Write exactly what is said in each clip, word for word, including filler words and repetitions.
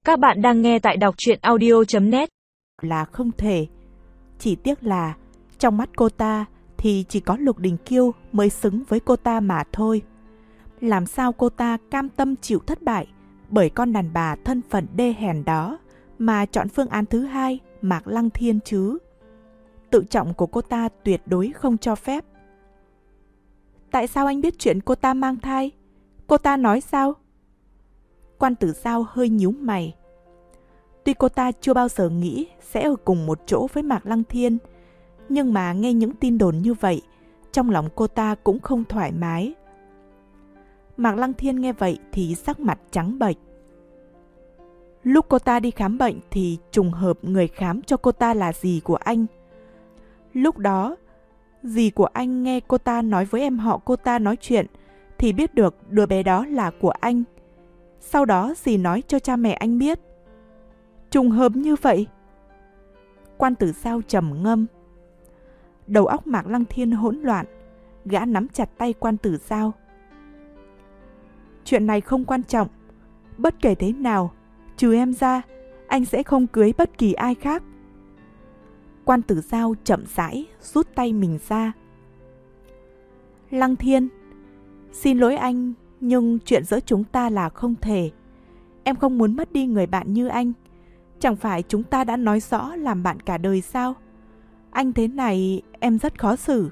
Các bạn đang nghe tại đọc truyện audio chấm net. Là không thể. Chỉ tiếc là trong mắt cô ta thì chỉ có Lục Đình Kiêu mới xứng với cô ta mà thôi. Làm sao cô ta cam tâm chịu thất bại bởi con đàn bà thân phận đê hèn đó mà chọn phương án thứ hai, Mạc Lăng Thiên chứ? Tự trọng của cô ta tuyệt đối không cho phép. Tại sao anh biết chuyện cô ta mang thai? Cô ta nói sao? Quan Tử Giao hơi nhíu mày. Tuy cô ta chưa bao giờ nghĩ sẽ ở cùng một chỗ với Mạc Lăng Thiên, nhưng mà nghe những tin đồn như vậy, trong lòng cô ta cũng không thoải mái. Mạc Lăng Thiên nghe vậy thì sắc mặt trắng bệch. Lúc cô ta đi khám bệnh thì trùng hợp người khám cho cô ta là dì của anh. Lúc đó, dì của anh nghe cô ta nói với em họ cô ta nói chuyện thì biết được đứa bé đó là của anh. Sau đó dì nói cho cha mẹ anh biết. Trùng hợp như vậy. Quan Tử Giao trầm ngâm. Đầu óc Mạc Lăng Thiên hỗn loạn, gã nắm chặt tay Quan Tử Giao. Chuyện này không quan trọng. Bất kể thế nào, trừ em ra, anh sẽ không cưới bất kỳ ai khác. Quan Tử Giao chậm rãi rút tay mình ra. Lăng Thiên, xin lỗi anh, nhưng chuyện giữa chúng ta là không thể. Em không muốn mất đi người bạn như anh. Chẳng phải chúng ta đã nói rõ làm bạn cả đời sao? Anh thế này em rất khó xử.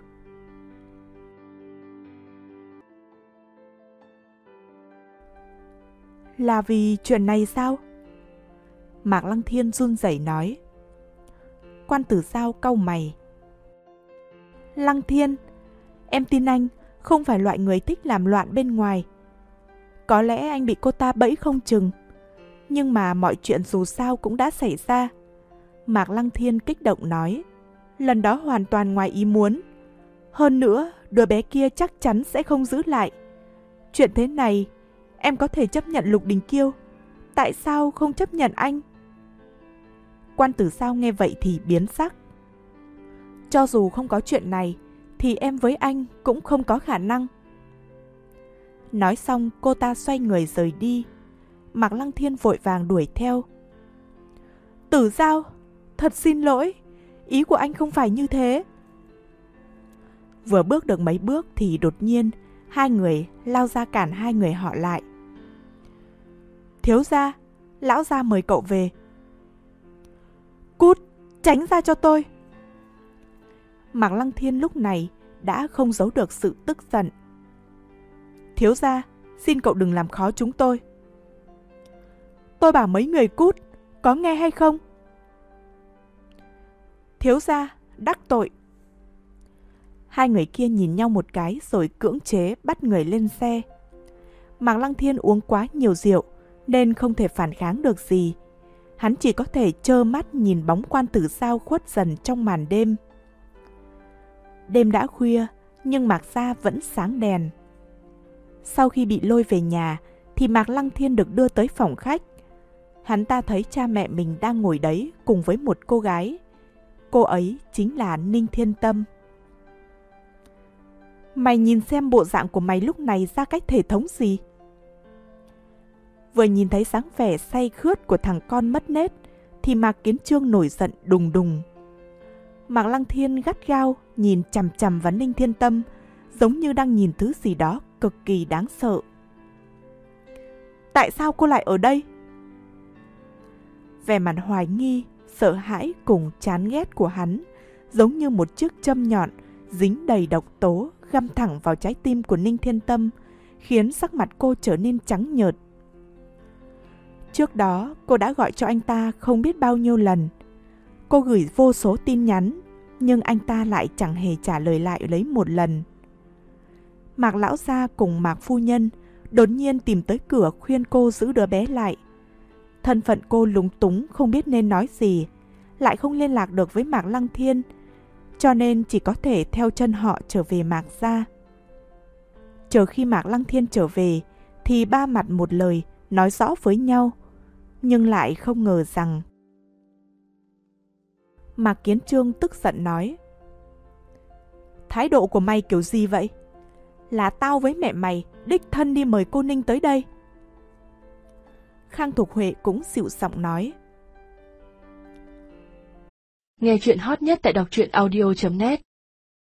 Là vì chuyện này sao? Mạc Lăng Thiên run rẩy nói. Quan Tử Giao cau mày. Lăng Thiên, em tin anh không phải loại người thích làm loạn bên ngoài. Có lẽ anh bị cô ta bẫy không chừng. Nhưng mà mọi chuyện dù sao cũng đã xảy ra. Mạc Lăng Thiên kích động nói. Lần đó hoàn toàn ngoài ý muốn. Hơn nữa, đứa bé kia chắc chắn sẽ không giữ lại. Chuyện thế này, em có thể chấp nhận Lục Đình Kiêu. Tại sao không chấp nhận anh? Quan Tử Giao nghe vậy thì biến sắc. Cho dù không có chuyện này, thì em với anh cũng không có khả năng. Nói xong cô ta xoay người rời đi. Mạc Lăng Thiên vội vàng đuổi theo. Tử Giao, thật xin lỗi, ý của anh không phải như thế. Vừa bước được mấy bước thì đột nhiên hai người lao ra cản hai người họ lại. Thiếu gia, lão gia mời cậu về. Cút, tránh ra cho tôi. Mạc Lăng Thiên lúc này đã không giấu được sự tức giận. Thiếu gia, xin cậu đừng làm khó chúng tôi. Tôi bảo mấy người cút, có nghe hay không? Thiếu gia, đắc tội. Hai người kia nhìn nhau một cái rồi cưỡng chế bắt người lên xe. Mạc Lăng Thiên uống quá nhiều rượu nên không thể phản kháng được gì. Hắn chỉ có thể trơ mắt nhìn bóng Quan Tử Giao khuất dần trong màn đêm. Đêm đã khuya nhưng Mạc gia vẫn sáng đèn. Sau khi bị lôi về nhà thì Mạc Lăng Thiên được đưa tới phòng khách. Hắn ta thấy cha mẹ mình đang ngồi đấy cùng với một cô gái. Cô ấy chính là Ninh Thiên Tâm. Mày nhìn xem bộ dạng của mày lúc này ra cách thể thống gì? Vừa nhìn thấy dáng vẻ say khướt của thằng con mất nết thì Mạc Kiến Chương nổi giận đùng đùng. Mạc Lăng Thiên gắt gao nhìn chằm chằm vào Ninh Thiên Tâm, giống như đang nhìn thứ gì đó cực kỳ đáng sợ. Tại sao cô lại ở đây? Vẻ mặt hoài nghi, sợ hãi cùng chán ghét của hắn giống như một chiếc châm nhọn dính đầy độc tố găm thẳng vào trái tim của Ninh Thiên Tâm, khiến sắc mặt cô trở nên trắng nhợt. Trước đó cô đã gọi cho anh ta không biết bao nhiêu lần. Cô gửi vô số tin nhắn, nhưng anh ta lại chẳng hề trả lời lại lấy một lần. Mạc lão gia cùng Mạc phu nhân đột nhiên tìm tới cửa khuyên cô giữ đứa bé lại. Thân phận cô lúng túng không biết nên nói gì, lại không liên lạc được với Mạc Lăng Thiên, cho nên chỉ có thể theo chân họ trở về Mạc gia. Chờ khi Mạc Lăng Thiên trở về thì ba mặt một lời nói rõ với nhau, nhưng lại không ngờ rằng. Mạc Kiến Chương tức giận nói. Thái độ của mày kiểu gì vậy? Là tao với mẹ mày đích thân đi mời cô Ninh tới đây. Khang Thục Huệ cũng dịu giọng nói. Nghe chuyện hot nhất tại đọc truyện audio chấm net.